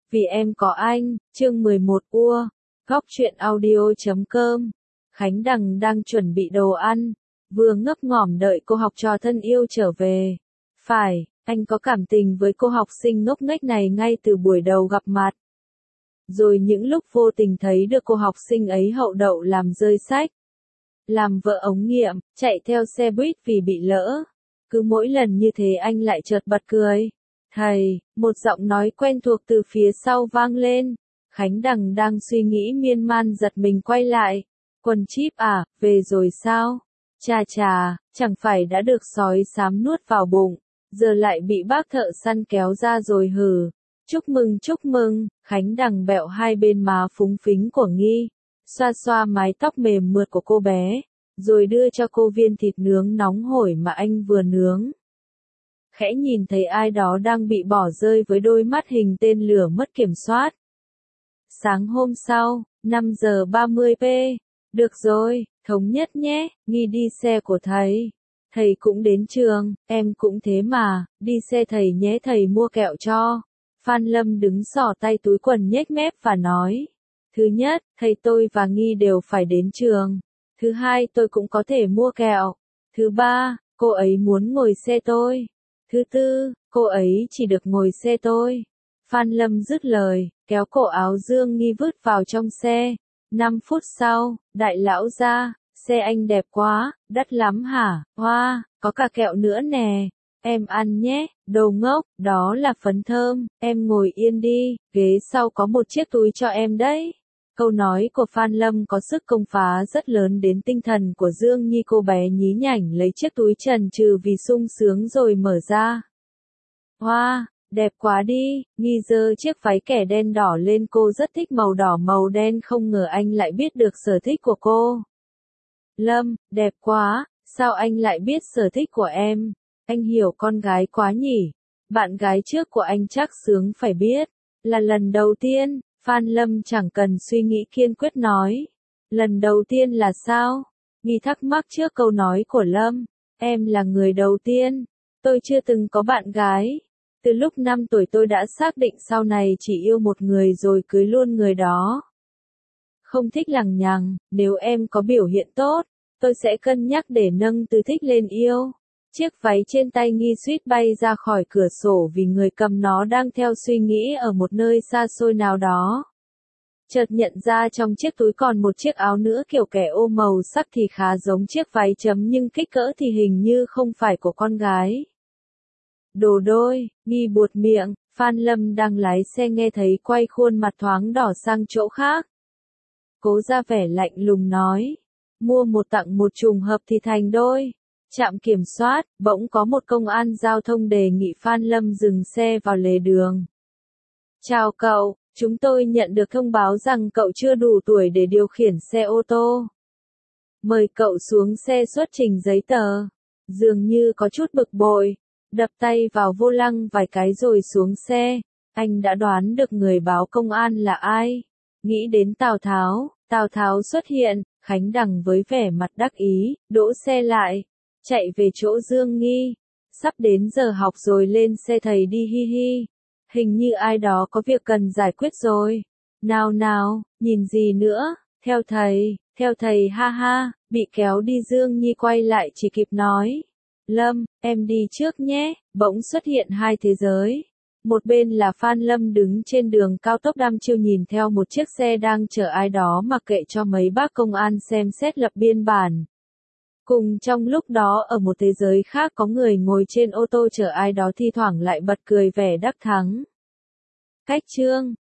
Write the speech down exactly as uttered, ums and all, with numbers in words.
Vì em có anh, chương mười một ua, góc truyện audio chấm com. Khánh Đằng đang chuẩn bị đồ ăn, vừa ngấp ngỏm đợi cô học trò thân yêu trở về. Phải, anh có cảm tình với cô học sinh ngốc nghếch này ngay từ buổi đầu gặp mặt. Rồi những lúc vô tình thấy được cô học sinh ấy hậu đậu làm rơi sách. Làm vợ ống nghiệm, chạy theo xe buýt vì bị lỡ. Cứ mỗi lần như thế anh lại chợt bật cười. Thầy, một giọng nói quen thuộc từ phía sau vang lên. Khánh Đằng đang suy nghĩ miên man giật mình quay lại. Quần chíp à, về rồi sao? Chà chà, chẳng phải đã được sói xám nuốt vào bụng, giờ lại bị bác thợ săn kéo ra rồi hừ. Chúc mừng chúc mừng, Khánh Đằng bẹo hai bên má phúng phính của Nghi, xoa xoa mái tóc mềm mượt của cô bé, rồi đưa cho cô viên thịt nướng nóng hổi mà anh vừa nướng. Khẽ nhìn thấy ai đó đang bị bỏ rơi với đôi mắt hình tên lửa mất kiểm soát. Sáng hôm sau, năm giờ ba mươi p. Được rồi, thống nhất nhé, Nghi đi xe của thầy. Thầy cũng đến trường, em cũng thế mà, đi xe thầy nhé, thầy mua kẹo cho. Phan Lâm đứng xỏ tay túi quần nhếch mép và nói. Thứ nhất, thầy tôi và Nghi đều phải đến trường. Thứ hai, tôi cũng có thể mua kẹo. Thứ ba, cô ấy muốn ngồi xe tôi. Thứ tư, cô ấy chỉ được ngồi xe tôi. Phan Lâm dứt lời, kéo cổ áo Dương Nghi vứt vào trong xe. Năm phút sau, đại lão ra, xe anh đẹp quá, đắt lắm hả? Hoa, có cả kẹo nữa nè. Em ăn nhé, đồ ngốc, đó là phấn thơm, em ngồi yên đi, ghế sau có một chiếc túi cho em đấy. Câu nói của Phan Lâm có sức công phá rất lớn đến tinh thần của Dương Nhi, cô bé nhí nhảnh lấy chiếc túi chần chừ vì sung sướng rồi mở ra. Hoa, đẹp quá đi, Nghi giơ chiếc váy kẻ đen đỏ lên, cô rất thích màu đỏ màu đen, không ngờ anh lại biết được sở thích của cô. Lâm, đẹp quá, sao anh lại biết sở thích của em? Anh hiểu con gái quá nhỉ. Bạn gái trước của anh chắc sướng phải biết. Là lần đầu tiên, Phan Lâm chẳng cần suy nghĩ kiên quyết nói. Lần đầu tiên là sao? Nghi thắc mắc trước câu nói của Lâm. Em là người đầu tiên. Tôi chưa từng có bạn gái. Từ lúc năm tuổi tôi đã xác định sau này chỉ yêu một người rồi cưới luôn người đó. Không thích lằng nhằng, nếu em có biểu hiện tốt, tôi sẽ cân nhắc để nâng từ thích lên yêu. Chiếc váy trên tay Nghi suýt bay ra khỏi cửa sổ vì người cầm nó đang theo suy nghĩ ở một nơi xa xôi nào đó. Chợt nhận ra trong chiếc túi còn một chiếc áo nữa kiểu kẻ ô màu sắc thì khá giống chiếc váy chấm nhưng kích cỡ thì hình như không phải của con gái. Đồ đôi, Nghi buột miệng, Phan Lâm đang lái xe nghe thấy quay khuôn mặt thoáng đỏ sang chỗ khác. Cố ra vẻ lạnh lùng nói, mua một tặng một trùng hợp thì thành đôi. Trạm kiểm soát, bỗng có một công an giao thông đề nghị Phan Lâm dừng xe vào lề đường. Chào cậu, chúng tôi nhận được thông báo rằng cậu chưa đủ tuổi để điều khiển xe ô tô. Mời cậu xuống xe xuất trình giấy tờ. Dường như có chút bực bội, đập tay vào vô lăng vài cái rồi xuống xe. Anh đã đoán được người báo công an là ai. Nghĩ đến Tào Tháo, Tào Tháo xuất hiện, Khánh Đằng với vẻ mặt đắc ý, đỗ xe lại. Chạy về chỗ Dương Nghi. Sắp đến giờ học rồi, lên xe thầy đi, hi hi. Hình như ai đó có việc cần giải quyết rồi. Nào nào, nhìn gì nữa, theo thầy, theo thầy, ha ha, bị kéo đi. Dương Nhi quay lại chỉ kịp nói. Lâm, em đi trước nhé. Bỗng xuất hiện hai thế giới. Một bên là Phan Lâm đứng trên đường cao tốc đăm chiêu nhìn theo một chiếc xe đang chở ai đó mặc kệ cho mấy bác công an xem xét lập biên bản. Cùng trong lúc đó ở một thế giới khác có người ngồi trên ô tô chở ai đó thi thoảng lại bật cười vẻ đắc thắng. Cách chương